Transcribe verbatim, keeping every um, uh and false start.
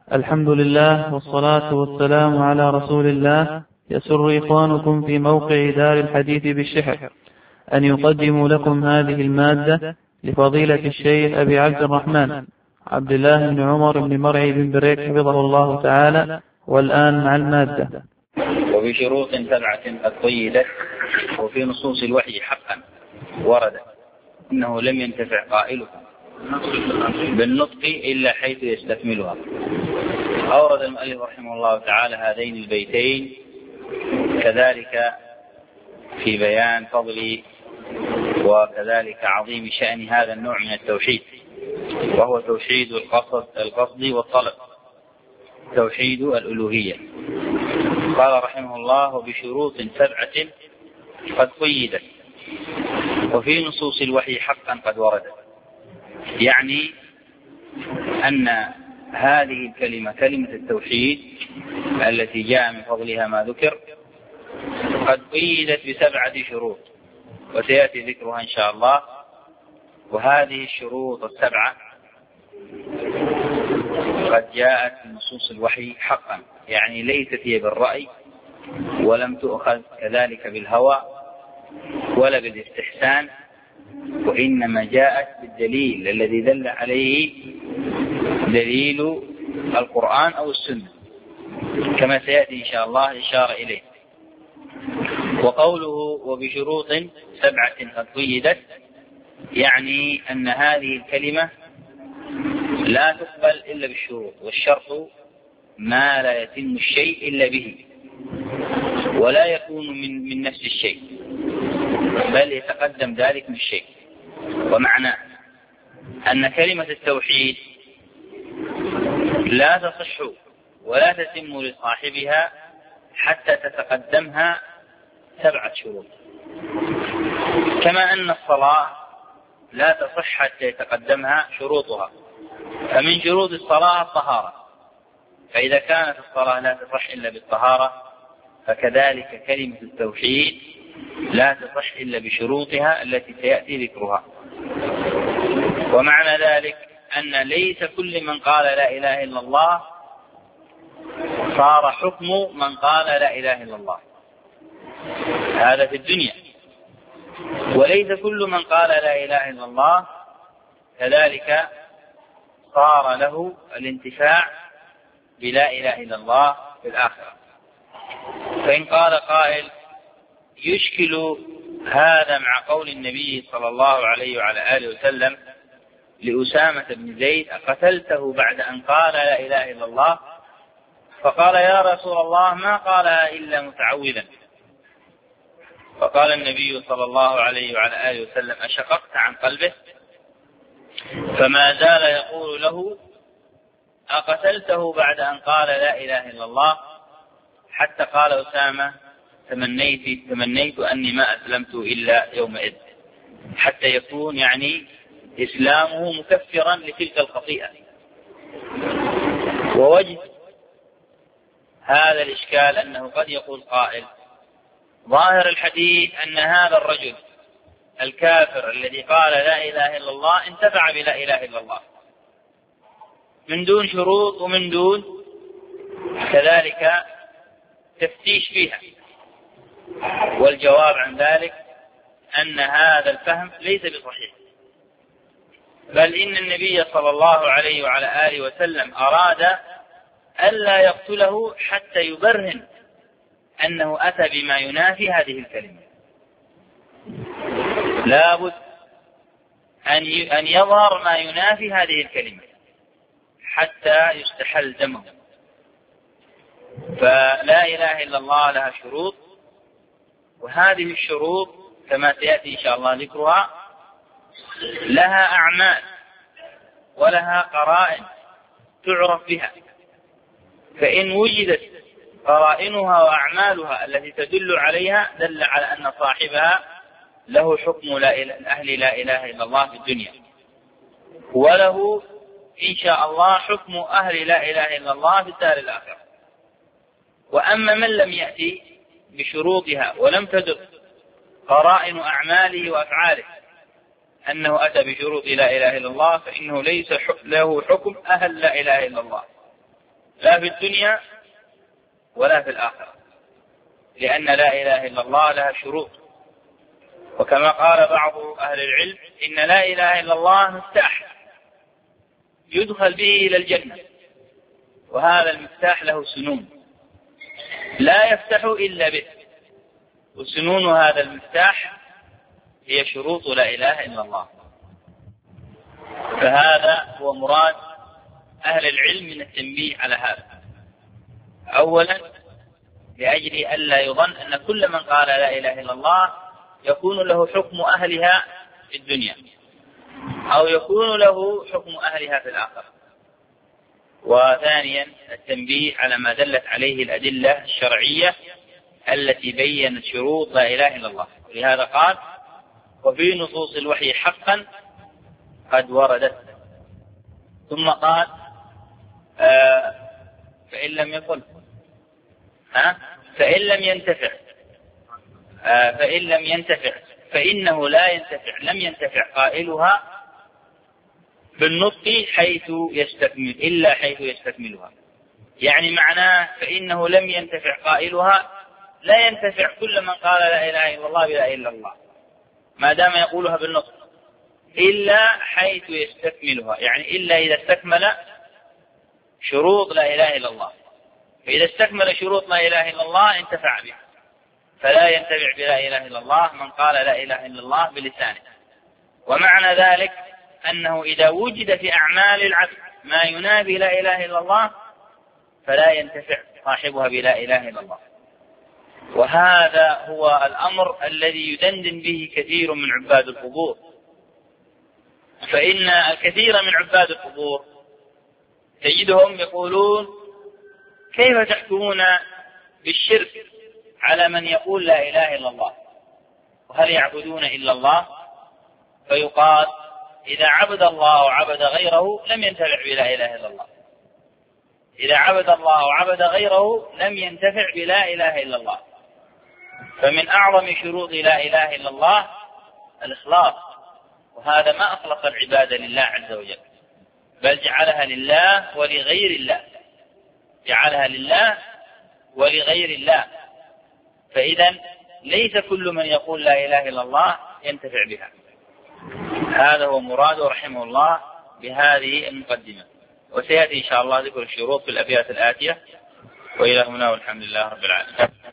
الحمد لله والصلاة والسلام على رسول الله. يسر إخوانكم في موقع دار الحديث بالشحر أن يقدموا لكم هذه المادة لفضيلة الشيخ أبي عبد الرحمن عبد الله بن عمر بن مرعي بن بريك حفظه الله تعالى. والآن مع المادة. وبشروط سبعة قد قيدت وفي نصوص الوحي حقا ورد إنه لم ينتفع قائله بالنطق إلا حيث يستكملها. أورد المؤلف رحمه الله تعالى هذين البيتين كذلك في بيان فضل وكذلك عظيم شأن هذا النوع من التوحيد، وهو توحيد القصد, القصد والطلب، توحيد الألوهية. قال رحمه الله: بشروط سبعة قد قيدت وفي نصوص الوحي حقا قد وردت. يعني أن هذه الكلمة كلمة التوحيد التي جاء من فضلها ما ذكر قد قيدت بسبعة شروط، وسيأتي ذكرها إن شاء الله. وهذه الشروط السبعة قد جاءت في نصوص الوحي حقا، يعني ليست هي بالرأي ولم تؤخذ كذلك بالهوى ولا بالاستحسان، وإنما جاءت بالدليل الذي دل عليه دليل القرآن أو السنة، كما سيأتي إن شاء الله إشارة إليه. وقوله وبشروط سبعة قد قيدت يعني أن هذه الكلمة لا تقبل إلا بالشروط، والشرط ما لا يتم الشيء إلا به، ولا يكون من, من نفس الشيء بل يتقدم ذلك من الشيء. ومعنى أن كلمة التوحيد لا تصح ولا تتم لصاحبها حتى تتقدمها سبعة شروط، كما أن الصلاة لا تصح حتى يتقدمها شروطها. فمن شروط الصلاة الطهارة، فإذا كانت الصلاة لا تصح إلا بالطهارة فكذلك كلمة التوحيد لا تصح إلا بشروطها التي سيأتي ذكرها. ومعنى ذلك أن ليس كل من قال لا إله إلا الله صار حكم من قال لا إله إلا الله، هذا في الدنيا. وليس كل من قال لا إله إلا الله كذلك صار له الانتفاع بلا إله إلا الله في الآخرة. فإن قال قائل يشكل هذا مع قول النبي صلى الله عليه وعلى آله وسلم لأسامة بن زيد: أقتلته بعد أن قال لا إله إلا الله؟ فقال: يا رسول الله ما قالها إلا متعوذا. فقال النبي صلى الله عليه وعلى آله وسلم: أشققت عن قلبه؟ فما زال يقول له: أقتلته بعد أن قال لا إله إلا الله؟ حتى قال أسامة: تمنيت, تمنيت أني ما أسلمت إلا يومئذ، حتى يكون يعني إسلامه مكفرا لتلك الخطيئة. ووجه هذا الإشكال أنه قد يقول قائل: ظاهر الحديث أن هذا الرجل الكافر الذي قال لا إله إلا الله انتفع بلا إله إلا الله من دون شروط ومن دون كذلك تفتيش فيها. والجواب عن ذلك أن هذا الفهم ليس بصحيح، بل إن النبي صلى الله عليه وعلى آله وسلم أراد ألا يقتله حتى يبرهن أنه أتى بما ينافي هذه الكلمة. لابد أن يظهر ما ينافي هذه الكلمة حتى يستحل دمه. فلا إله إلا الله لها شروط، وهذه الشروط كما سيأتي إن شاء الله ذكرها لها أعمال ولها قرائن تعرف بها، فإن وجدت قرائنها وأعمالها التي تدل عليها دل على أن صاحبها له حكم أهل لا إله إلا الله في الدنيا، وله إن شاء الله حكم أهل لا إله إلا الله في الدار الآخرة. وأما من لم يأتي بشروطها ولم تدل قرائن أعماله وأفعاله أنه أتى بشروط لا إله إلا الله فإنه ليس له حكم أهل لا إله إلا الله، لا في الدنيا ولا في الآخرة، لأن لا إله إلا الله لها شروط. وكما قال بعض أهل العلم إن لا إله إلا الله مفتاح يدخل به إلى الجنة، وهذا المفتاح له سنون لا يفتح إلا به، وسنون هذا المفتاح هي شروط لا إله إلا الله. فهذا هو مراد أهل العلم من التنبيه على هذا. أولا لأجل ألا يظن أن كل من قال لا إله إلا الله يكون له حكم أهلها في الدنيا أو يكون له حكم أهلها في الآخرة. وثانيا التنبيه على ما دلت عليه الأدلة الشرعية التي بيّنت شروط لا إله إلا الله، ولهذا قال وفي نصوص الوحي حقا قد وردت. ثم قال آه فإن لم يقل ها فإن لم ينتفع آه فإن لم ينتفع فإنه لا ينتفع لم ينتفع قائلها بالنطق حيث يستكمل إلا حيث يستكملها. يعني معناه فإنه لم ينتفع قائلها لا ينتفع كل من قال لا إله إلا الله بلا إله إلا الله ما دام يقولها بالنطق إلا حيث يستكملها، يعني إلا إذا استكمل شروط لا إله إلا الله. فإذا استكمل شروط لا إله إلا الله انتفع بها، فلا ينتفع بلا إله إلا الله من قال لا إله إلا الله بلسانه. ومعنى ذلك أنه إذا وجد في أعمال العبد ما ينافي لا إله إلا الله فلا ينتفع صاحبها بلا إله إلا الله. وهذا هو الأمر الذي يدندن به كثير من عباد القبور، فإن الكثير من عباد القبور تجدهم يقولون كيف تحكمون بالشرك على من يقول لا إله إلا الله وهل يعبدون إلا الله؟ فيقال إذا عبد الله وعبد غيره لم ينتفع بلا إله إلا الله، إذا عبد الله وعبد غيره لم ينتفع بلا إله إلا الله. فمن أعظم شروط لا إله إلا الله الإخلاص، وهذا ما أخلص العبادة لله عز وجل بل جعلها لله ولغير الله، جعلها لله ولغير الله. فإذا ليس كل من يقول لا إله إلا الله ينتفع بها. هذا هو مراده رحمه الله بهذه المقدمة، وسيأتي إن شاء الله ذكر الشروط في الأبيات الآتية. وإلى هنا والحمد لله رب العالمين.